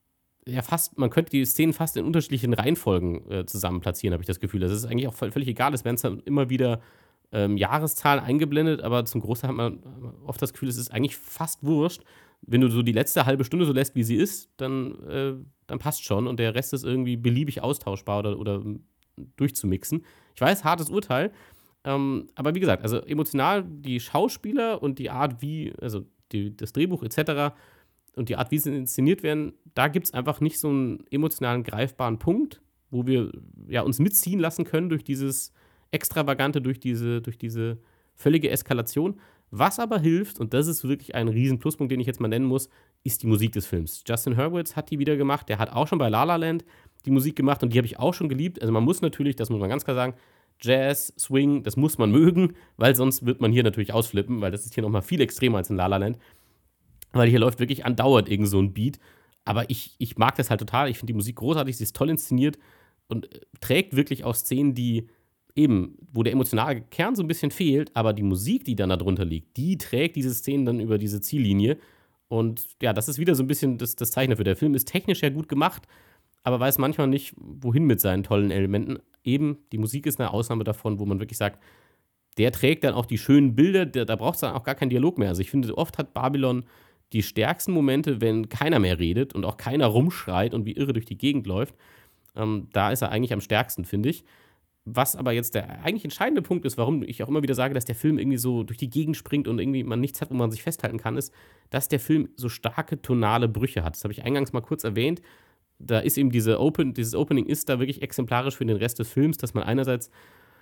ja fast, man könnte die Szenen fast in unterschiedlichen Reihenfolgen äh, zusammen platzieren, habe ich das Gefühl. Das ist eigentlich auch voll- völlig egal, es werden dann immer wieder ähm, Jahreszahlen eingeblendet, aber zum Großteil hat man oft das Gefühl, es ist eigentlich fast wurscht. Wenn du so die letzte halbe Stunde so lässt, wie sie ist, dann, äh, dann passt schon und der Rest ist irgendwie beliebig austauschbar oder, oder durchzumixen. Ich weiß, hartes Urteil, ähm, aber wie gesagt, also emotional die Schauspieler und die Art, wie, also die, das Drehbuch et cetera und die Art, wie sie inszeniert werden, da gibt es einfach nicht so einen emotionalen, greifbaren Punkt, wo wir ja, uns mitziehen lassen können durch dieses Extravagante, durch diese, durch diese völlige Eskalation. Was aber hilft, und das ist wirklich ein riesen Pluspunkt, den ich jetzt mal nennen muss, ist die Musik des Films. Justin Hurwitz hat die wieder gemacht, der hat auch schon bei La La Land die Musik gemacht und die habe ich auch schon geliebt. Also man muss natürlich, das muss man ganz klar sagen, Jazz, Swing, das muss man mögen, weil sonst wird man hier natürlich ausflippen, weil das ist hier nochmal viel extremer als in La La Land. Weil hier läuft wirklich andauernd irgend so ein Beat. Aber ich, ich mag das halt total. Ich finde die Musik großartig, sie ist toll inszeniert und äh, trägt wirklich auch Szenen, die eben, wo der emotionale Kern so ein bisschen fehlt, aber die Musik, die dann darunter liegt, die trägt diese Szenen dann über diese Ziellinie. Und ja, das ist wieder so ein bisschen das, das Zeichen dafür. Der Film ist technisch ja gut gemacht, aber weiß manchmal nicht, wohin mit seinen tollen Elementen. Eben, die Musik ist eine Ausnahme davon, wo man wirklich sagt, der trägt dann auch die schönen Bilder, der, da braucht es dann auch gar keinen Dialog mehr. Also ich finde, oft hat Babylon die stärksten Momente, wenn keiner mehr redet und auch keiner rumschreit und wie irre durch die Gegend läuft. Ähm, da ist er eigentlich am stärksten, finde ich. Was aber jetzt der eigentlich entscheidende Punkt ist, warum ich auch immer wieder sage, dass der Film irgendwie so durch die Gegend springt und irgendwie man nichts hat, wo man sich festhalten kann, ist, dass der Film so starke tonale Brüche hat. Das habe ich eingangs mal kurz erwähnt. Da ist eben diese Open, dieses Opening ist da wirklich exemplarisch für den Rest des Films, dass man einerseits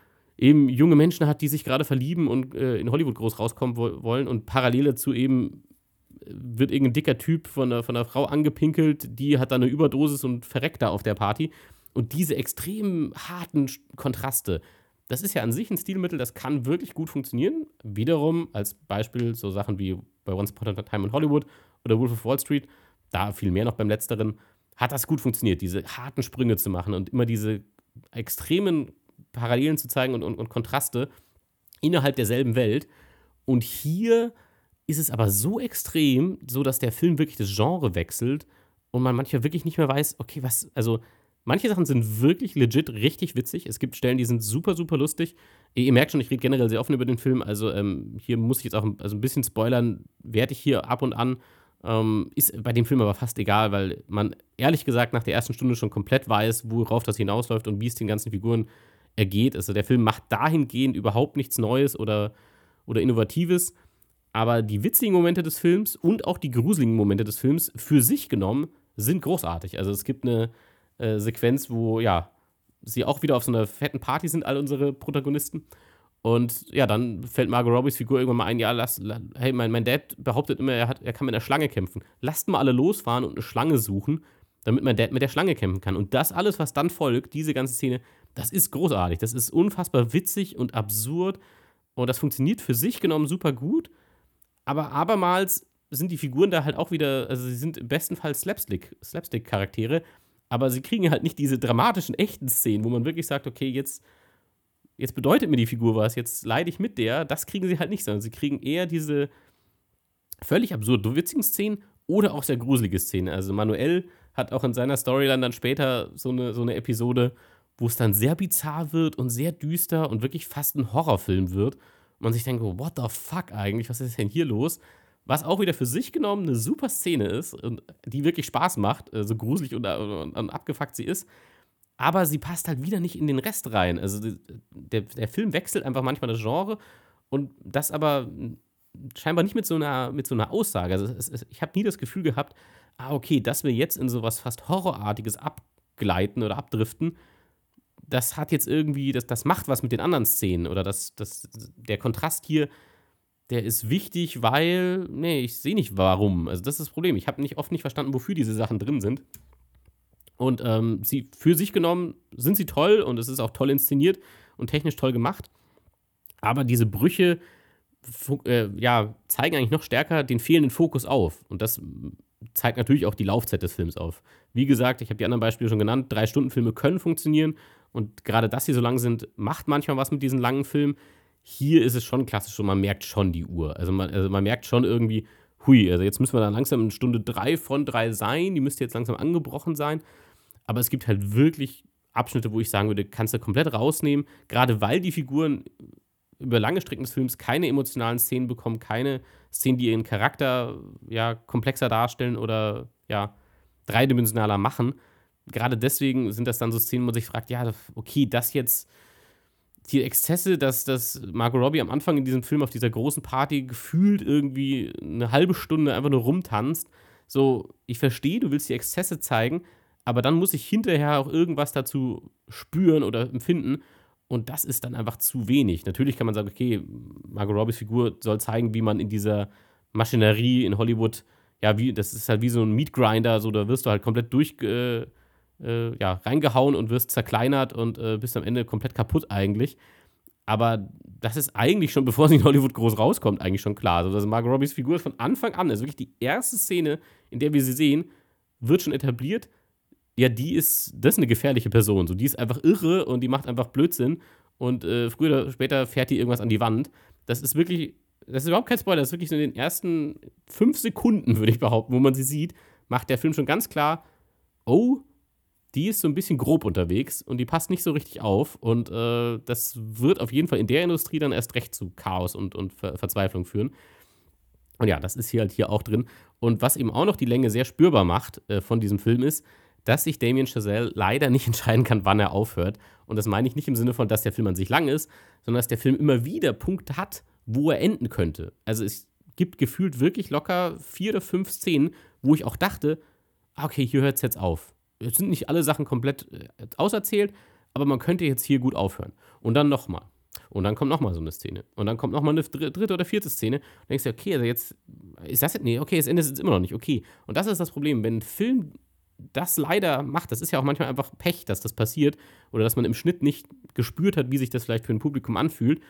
eben junge Menschen hat, die sich gerade verlieben und äh, in Hollywood groß rauskommen wo wollen und parallel dazu eben wird irgendein dicker Typ von einer, von einer Frau angepinkelt, die hat dann eine Überdosis und verreckt da auf der Party. Und diese extrem harten Kontraste, das ist ja an sich ein Stilmittel, das kann wirklich gut funktionieren. Wiederum als Beispiel so Sachen wie bei Once Upon a Time in Hollywood oder Wolf of Wall Street, da viel mehr noch beim Letzteren, hat das gut funktioniert, diese harten Sprünge zu machen und immer diese extremen Parallelen zu zeigen und, und, und Kontraste innerhalb derselben Welt. Und hier ist es aber so extrem, so dass der Film wirklich das Genre wechselt und man manchmal wirklich nicht mehr weiß, okay, was, also manche Sachen sind wirklich legit richtig witzig. Es gibt Stellen, die sind super, super lustig. Ihr, ihr merkt schon, ich rede generell sehr offen über den Film, also ähm, hier muss ich jetzt auch ein, also ein bisschen spoilern, werde ich hier ab und an. Ähm, ist bei dem Film aber fast egal, weil man ehrlich gesagt nach der ersten Stunde schon komplett weiß, worauf das hinausläuft und wie es den ganzen Figuren ergeht. Also der Film macht dahingehend überhaupt nichts Neues oder, oder Innovatives. Aber die witzigen Momente des Films und auch die gruseligen Momente des Films für sich genommen sind großartig. Also es gibt eine äh, Sequenz, wo, ja, sie auch wieder auf so einer fetten Party sind, all unsere Protagonisten. Und ja, dann fällt Margot Robbies Figur irgendwann mal ein, ja, lass, la, hey, mein, mein Dad behauptet immer, er, hat, er kann mit einer Schlange kämpfen. Lasst mal alle losfahren und eine Schlange suchen, damit mein Dad mit der Schlange kämpfen kann. Und das alles, was dann folgt, diese ganze Szene, das ist großartig. Das ist unfassbar witzig und absurd. Und das funktioniert für sich genommen super gut. Aber abermals sind die Figuren da halt auch wieder, also sie sind im besten Fall Slapstick, Slapstick-Charaktere, aber sie kriegen halt nicht diese dramatischen, echten Szenen, wo man wirklich sagt, okay, jetzt, jetzt bedeutet mir die Figur was, jetzt leide ich mit der, das kriegen sie halt nicht, sondern sie kriegen eher diese völlig absurd witzigen Szenen oder auch sehr gruselige Szenen. Also Manuel hat auch in seiner Storyline dann später so eine, so eine Episode, wo es dann sehr bizarr wird und sehr düster und wirklich fast ein Horrorfilm wird. Man sich denkt, what the fuck eigentlich, was ist denn hier los? Was auch wieder für sich genommen eine super Szene ist und die wirklich Spaß macht, so gruselig und, und, und abgefuckt sie ist. Aber sie passt halt wieder nicht in den Rest rein. Also der, der Film wechselt einfach manchmal das Genre und das aber scheinbar nicht mit so einer, mit so einer Aussage. Also es, es, ich habe nie das Gefühl gehabt, ah okay, dass wir jetzt in sowas fast Horrorartiges abgleiten oder abdriften, das hat jetzt irgendwie, das, das macht was mit den anderen Szenen oder das, das, der Kontrast hier, der ist wichtig, weil, nee, ich sehe nicht warum. Also das ist das Problem. Ich habe nicht, oft nicht verstanden, wofür diese Sachen drin sind. Und ähm, sie für sich genommen sind sie toll und es ist auch toll inszeniert und technisch toll gemacht. Aber diese Brüche äh, ja, zeigen eigentlich noch stärker den fehlenden Fokus auf. Und das zeigt natürlich auch die Laufzeit des Films auf. Wie gesagt, ich habe die anderen Beispiele schon genannt, Drei-Stunden-Filme können funktionieren. Und gerade, dass sie so lang sind, macht manchmal was mit diesen langen Filmen. Hier ist es schon klassisch so, man merkt schon die Uhr. Also man, also man merkt schon irgendwie, hui, also jetzt müssen wir dann langsam in Stunde drei von drei sein, die müsste jetzt langsam angebrochen sein. Aber es gibt halt wirklich Abschnitte, wo ich sagen würde, kannst du komplett rausnehmen, gerade weil die Figuren über lange Strecken des Films keine emotionalen Szenen bekommen, keine Szenen, die ihren Charakter ja komplexer darstellen oder ja dreidimensionaler machen. Gerade deswegen sind das dann so Szenen, wo man sich fragt, ja, okay, das jetzt, die Exzesse, dass, dass Margot Robbie am Anfang in diesem Film auf dieser großen Party gefühlt irgendwie eine halbe Stunde einfach nur rumtanzt. So, ich verstehe, du willst die Exzesse zeigen, aber dann muss ich hinterher auch irgendwas dazu spüren oder empfinden. Und das ist dann einfach zu wenig. Natürlich kann man sagen, okay, Margot Robbies Figur soll zeigen, wie man in dieser Maschinerie in Hollywood, ja, wie, das ist halt wie so ein Meatgrinder, so, da wirst du halt komplett durch, äh, äh, ja, reingehauen und wirst zerkleinert und äh, bist am Ende komplett kaputt eigentlich. Aber das ist eigentlich schon, bevor sie in Hollywood groß rauskommt, eigentlich schon klar. Also, Margot Robbies Figur ist von Anfang an, also wirklich die erste Szene, in der wir sie sehen, wird schon etabliert, ja, die ist, das ist eine gefährliche Person. So, die ist einfach irre und die macht einfach Blödsinn. Und äh, früher oder später fährt die irgendwas an die Wand. Das ist wirklich, das ist überhaupt kein Spoiler, das ist wirklich so in den ersten fünf Sekunden, würde ich behaupten, wo man sie sieht, macht der Film schon ganz klar, oh, die ist so ein bisschen grob unterwegs und die passt nicht so richtig auf. Und äh, das wird auf jeden Fall in der Industrie dann erst recht zu Chaos und, und Ver Verzweiflung führen. Und ja, das ist hier halt hier auch drin. Und was eben auch noch die Länge sehr spürbar macht äh, von diesem Film ist, dass sich Damien Chazelle leider nicht entscheiden kann, wann er aufhört. Und das meine ich nicht im Sinne von, dass der Film an sich lang ist, sondern dass der Film immer wieder Punkte hat, wo er enden könnte. Also es gibt gefühlt wirklich locker vier oder fünf Szenen, wo ich auch dachte, okay, hier hört es jetzt auf. Jetzt sind nicht alle Sachen komplett äh, auserzählt, aber man könnte jetzt hier gut aufhören. Und dann nochmal. Und dann kommt nochmal so eine Szene. Und dann kommt nochmal eine dritte oder vierte Szene. Und denkst du, okay, also jetzt ist das jetzt, nee, okay, das Ende ist jetzt immer noch nicht, okay. Und das ist das Problem, wenn ein Film das leider macht, das ist ja auch manchmal einfach Pech, dass das passiert oder dass man im Schnitt nicht gespürt hat, wie sich das vielleicht für ein Publikum anfühlt,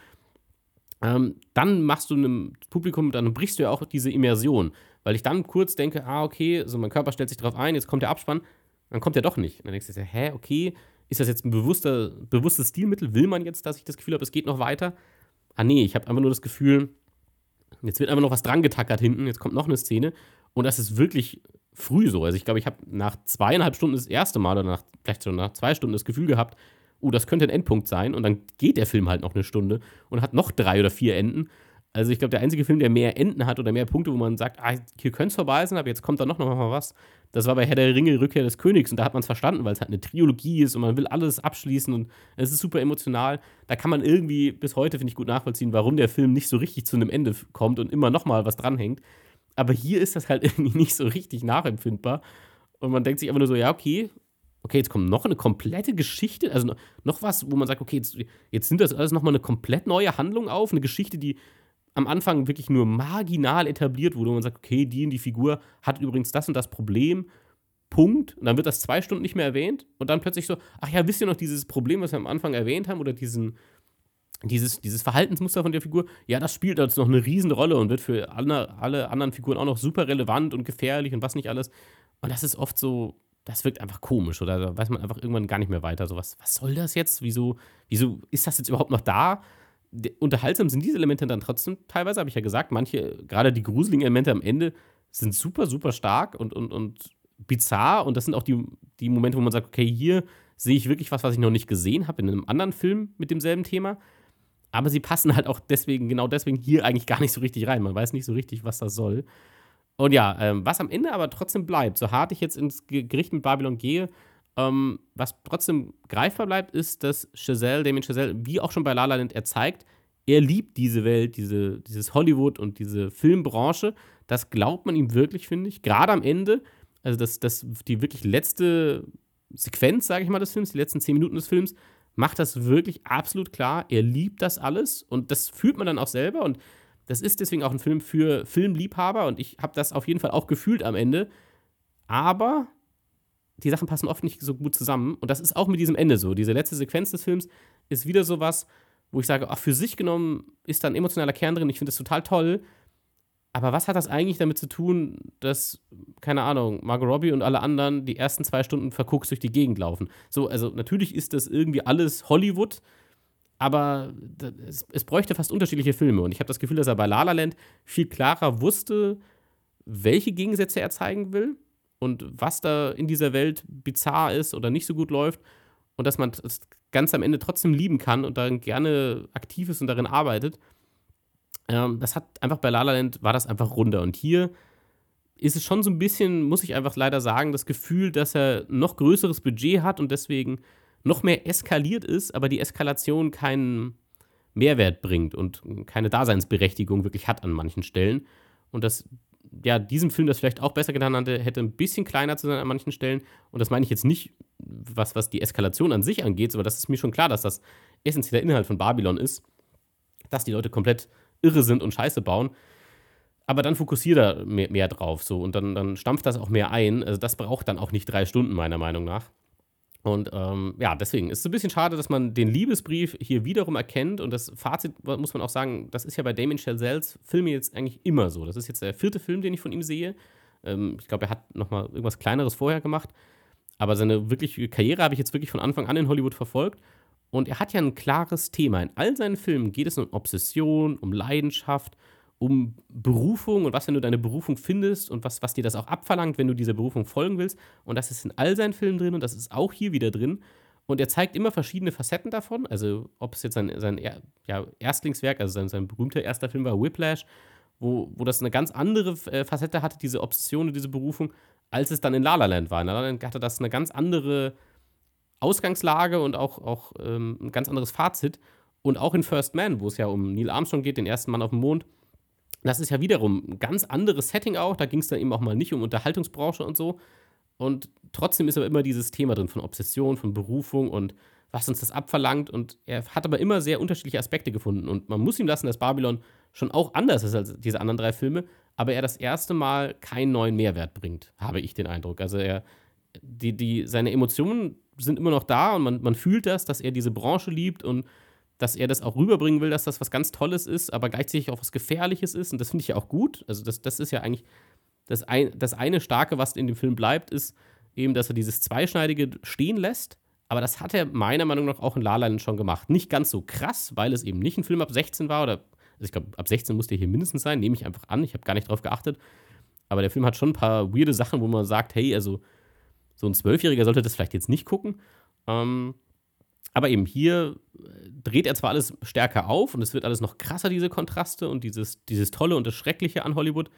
ähm, dann machst du einem Publikum, dann brichst du ja auch diese Immersion, weil ich dann kurz denke, ah, okay, so mein Körper stellt sich darauf ein, jetzt kommt der Abspann, dann kommt der doch nicht. Und dann denkst du, hä, okay, ist das jetzt ein bewusster, bewusstes Stilmittel? Will man jetzt, dass ich das Gefühl habe, es geht noch weiter? Ah, nee, ich habe einfach nur das Gefühl, jetzt wird einfach noch was dran getackert hinten, jetzt kommt noch eine Szene und das ist wirklich früh so. Also ich glaube, ich habe nach zweieinhalb Stunden das erste Mal oder nach, vielleicht schon nach zwei Stunden das Gefühl gehabt, oh, das könnte ein Endpunkt sein. Und dann geht der Film halt noch eine Stunde und hat noch drei oder vier Enden. Also ich glaube, der einzige Film, der mehr Enden hat oder mehr Punkte, wo man sagt, ah, hier könnte es vorbei sein, aber jetzt kommt da noch, noch mal was. Das war bei Herr der Ringe, Rückkehr des Königs. Und da hat man es verstanden, weil es halt eine Trilogie ist und man will alles abschließen und es ist super emotional. Da kann man irgendwie bis heute, finde ich, gut nachvollziehen, warum der Film nicht so richtig zu einem Ende kommt und immer noch mal was dranhängt. Aber hier ist das halt irgendwie nicht so richtig nachempfindbar. Und man denkt sich einfach nur so, ja, okay, okay, jetzt kommt noch eine komplette Geschichte, also noch was, wo man sagt, okay, jetzt, jetzt nimmt das alles nochmal eine komplett neue Handlung auf, eine Geschichte, die am Anfang wirklich nur marginal etabliert wurde, wo man sagt, okay, die und die Figur hat übrigens das und das Problem, Punkt. Und dann wird das zwei Stunden nicht mehr erwähnt und dann plötzlich so, ach ja, wisst ihr noch dieses Problem, was wir am Anfang erwähnt haben oder diesen Dieses, dieses Verhaltensmuster von der Figur, ja, das spielt jetzt noch eine Riesenrolle und wird für alle, alle anderen Figuren auch noch super relevant und gefährlich und was nicht alles. Und das ist oft so, das wirkt einfach komisch oder da weiß man einfach irgendwann gar nicht mehr weiter. So, was, was soll das jetzt? Wieso, wieso ist das jetzt überhaupt noch da? De- unterhaltsam sind diese Elemente dann trotzdem teilweise, habe ich ja gesagt. Manche, gerade die gruseligen Elemente am Ende, sind super, super stark und, und, und bizarr. Und das sind auch die, die Momente, wo man sagt, okay, hier sehe ich wirklich was, was ich noch nicht gesehen habe in einem anderen Film mit demselben Thema. Aber sie passen halt auch deswegen, genau deswegen hier eigentlich gar nicht so richtig rein. Man weiß nicht so richtig, was das soll. Und ja, ähm, was am Ende aber trotzdem bleibt, so hart ich jetzt ins Ge- Gericht mit Babylon gehe, ähm, was trotzdem greifbar bleibt, ist, dass Chazelle, Damien Chazelle, wie auch schon bei La La Land, er zeigt, er liebt diese Welt, diese, dieses Hollywood und diese Filmbranche. Das glaubt man ihm wirklich, finde ich. Gerade am Ende, also das, das, die wirklich letzte Sequenz, sage ich mal, des Films, die letzten zehn Minuten des Films, macht das wirklich absolut klar. Er liebt das alles und das fühlt man dann auch selber und das ist deswegen auch ein Film für Filmliebhaber und ich habe das auf jeden Fall auch gefühlt am Ende. Aber die Sachen passen oft nicht so gut zusammen und das ist auch mit diesem Ende so. Diese letzte Sequenz des Films ist wieder sowas, wo ich sage, ach, für sich genommen ist da ein emotionaler Kern drin, ich finde das total toll. Aber was hat das eigentlich damit zu tun, dass, keine Ahnung, Margot Robbie und alle anderen die ersten zwei Stunden verguckt durch die Gegend laufen? So, also natürlich ist das irgendwie alles Hollywood, aber es, es bräuchte fast unterschiedliche Filme. Und ich habe das Gefühl, dass er bei La La Land viel klarer wusste, welche Gegensätze er zeigen will und was da in dieser Welt bizarr ist oder nicht so gut läuft und dass man das Ganze am Ende trotzdem lieben kann und darin gerne aktiv ist und darin arbeitet. Ähm, das hat einfach bei La La Land war das einfach runder. Und hier ist es schon so ein bisschen, muss ich einfach leider sagen, das Gefühl, dass er noch größeres Budget hat und deswegen noch mehr eskaliert ist, aber die Eskalation keinen Mehrwert bringt und keine Daseinsberechtigung wirklich hat an manchen Stellen. Und das, ja, diesem Film das vielleicht auch besser getan hatte, hätte ein bisschen kleiner zu sein an manchen Stellen. Und das meine ich jetzt nicht, was, was die Eskalation an sich angeht, aber das ist mir schon klar, dass das essentieller Inhalt von Babylon ist, dass die Leute komplett irre sind und Scheiße bauen. Aber dann fokussiert er mehr, mehr drauf so und dann, dann stampft das auch mehr ein. Also das braucht dann auch nicht drei Stunden, meiner Meinung nach. Und ähm, ja, deswegen ist es ein bisschen schade, dass man den Liebesbrief hier wiederum erkennt. Und das Fazit muss man auch sagen, das ist ja bei Damien Chazelles Filmen jetzt eigentlich immer so. Das ist jetzt der vierte Film, den ich von ihm sehe. Ähm, ich glaube, er hat noch mal irgendwas Kleineres vorher gemacht. Aber seine wirkliche Karriere habe ich jetzt wirklich von Anfang an in Hollywood verfolgt. Und er hat ja ein klares Thema. In all seinen Filmen geht es um Obsession, um Leidenschaft, um Berufung und was, wenn du deine Berufung findest und was, was dir das auch abverlangt, wenn du dieser Berufung folgen willst. Und das ist in all seinen Filmen drin und das ist auch hier wieder drin. Und er zeigt immer verschiedene Facetten davon. Also, ob es jetzt sein, sein er, ja, Erstlingswerk, also sein, sein berühmter erster Film war Whiplash, wo, wo das eine ganz andere äh, Facette hatte, diese Obsession und diese Berufung, als es dann in La La Land war. In La La Land hatte das eine ganz andere Ausgangslage und auch, auch ähm, ein ganz anderes Fazit. Und auch in First Man, wo es ja um Neil Armstrong geht, den ersten Mann auf dem Mond, das ist ja wiederum ein ganz anderes Setting auch. Da ging es dann eben auch mal nicht um Unterhaltungsbranche und so. Und trotzdem ist aber immer dieses Thema drin von Obsession, von Berufung und was uns das abverlangt. Und er hat aber immer sehr unterschiedliche Aspekte gefunden. Und man muss ihm lassen, dass Babylon schon auch anders ist als diese anderen drei Filme, aber er das erste Mal keinen neuen Mehrwert bringt, habe ich den Eindruck. Also er, die, die, seine Emotionen sind immer noch da und man, man fühlt das, dass er diese Branche liebt und dass er das auch rüberbringen will, dass das was ganz Tolles ist, aber gleichzeitig auch was Gefährliches ist. Und das finde ich ja auch gut. Also das, das ist ja eigentlich das, ein, das eine Starke, was in dem Film bleibt, ist eben, dass er dieses Zweischneidige stehen lässt. Aber das hat er meiner Meinung nach auch in La La Land schon gemacht. Nicht ganz so krass, weil es eben nicht ein Film ab sechzehn war. Oder, also ich glaube, ab sechzehn musste er hier mindestens sein, nehme ich einfach an. Ich habe gar nicht drauf geachtet. Aber der Film hat schon ein paar weirde Sachen, wo man sagt, hey, also so ein Zwölfjähriger sollte das vielleicht jetzt nicht gucken. Ähm, Aber eben hier dreht er zwar alles stärker auf und es wird alles noch krasser, diese Kontraste und dieses, dieses Tolle und das Schreckliche an Hollywood.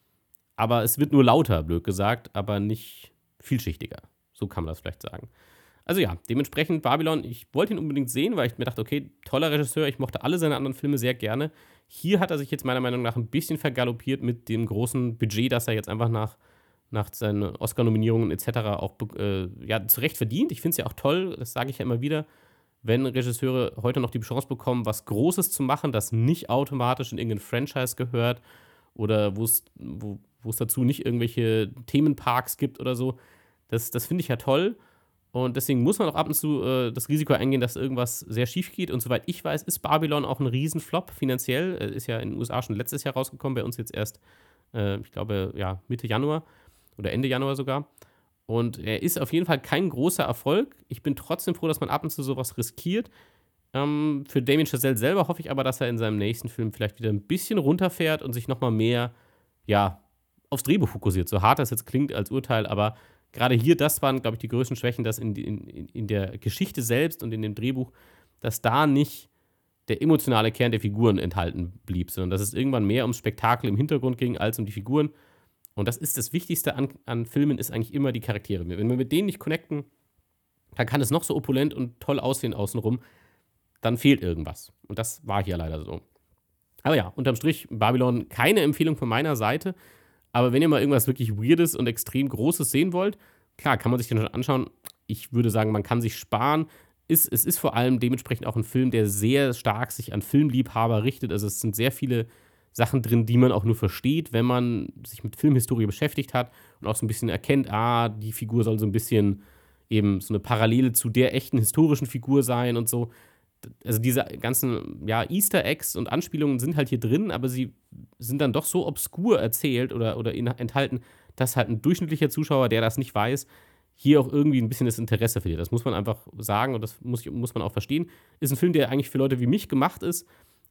Aber es wird nur lauter, blöd gesagt, aber nicht vielschichtiger. So kann man das vielleicht sagen. Also ja, dementsprechend Babylon, ich wollte ihn unbedingt sehen, weil ich mir dachte, okay, toller Regisseur, ich mochte alle seine anderen Filme sehr gerne. Hier hat er sich jetzt meiner Meinung nach ein bisschen vergaloppiert mit dem großen Budget, das er jetzt einfach nach, nach seinen Oscar-Nominierungen et cetera auch äh, ja, zu Recht verdient. Ich finde es ja auch toll, das sage ich ja immer wieder, wenn Regisseure heute noch die Chance bekommen, was Großes zu machen, das nicht automatisch in irgendein Franchise gehört oder wo's, wo es dazu nicht irgendwelche Themenparks gibt oder so. Das, das finde ich ja toll. Und deswegen muss man auch ab und zu äh, das Risiko eingehen, dass irgendwas sehr schief geht. Und soweit ich weiß, ist Babylon auch ein Riesenflop finanziell. Äh, ist ja in den U S A schon letztes Jahr rausgekommen, bei uns jetzt erst, äh, ich glaube, ja, Mitte Januar oder Ende Januar sogar. Und er ist auf jeden Fall kein großer Erfolg. Ich bin trotzdem froh, dass man ab und zu sowas riskiert. Ähm, für Damien Chazelle selber hoffe ich aber, dass er in seinem nächsten Film vielleicht wieder ein bisschen runterfährt und sich nochmal mehr, ja, aufs Drehbuch fokussiert. So hart das jetzt klingt als Urteil, aber gerade hier, das waren, glaube ich, die größten Schwächen, dass in, in, in der Geschichte selbst und in dem Drehbuch, dass da nicht der emotionale Kern der Figuren enthalten blieb, sondern dass es irgendwann mehr ums Spektakel im Hintergrund ging, als um die Figuren. Und das ist das Wichtigste an, an Filmen, ist eigentlich immer die Charaktere. Wenn wir mit denen nicht connecten, dann kann es noch so opulent und toll aussehen außenrum, dann fehlt irgendwas. Und das war hier leider so. Aber ja, unterm Strich, Babylon, keine Empfehlung von meiner Seite. Aber wenn ihr mal irgendwas wirklich Weirdes und extrem Großes sehen wollt, klar, kann man sich den schon anschauen. Ich würde sagen, man kann sich sparen. Ist, es ist vor allem dementsprechend auch ein Film, der sehr stark sich an Filmliebhaber richtet. Also es sind sehr viele Sachen drin, die man auch nur versteht, wenn man sich mit Filmhistorie beschäftigt hat und auch so ein bisschen erkennt, ah, die Figur soll so ein bisschen eben so eine Parallele zu der echten historischen Figur sein und so. Also diese ganzen, ja, Easter Eggs und Anspielungen sind halt hier drin, aber sie sind dann doch so obskur erzählt oder, oder enthalten, dass halt ein durchschnittlicher Zuschauer, der das nicht weiß, hier auch irgendwie ein bisschen das Interesse verliert. Das muss man einfach sagen und das muss, muss man auch verstehen. Ist ein Film, der eigentlich für Leute wie mich gemacht ist,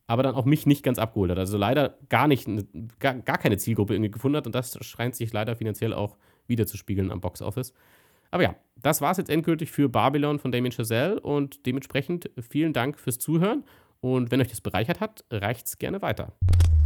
aber dann auch mich nicht ganz abgeholt hat. Also leider gar nicht, gar, gar keine Zielgruppe irgendwie gefunden hat und das scheint sich leider finanziell auch wiederzuspiegeln am Boxoffice. Aber ja, das war es jetzt endgültig für Babylon von Damien Chazelle und dementsprechend vielen Dank fürs Zuhören und wenn euch das bereichert hat, reicht es gerne weiter.